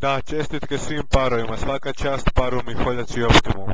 Da, čestitke svim parovima, svaka čast paru Miholjac i Optimum.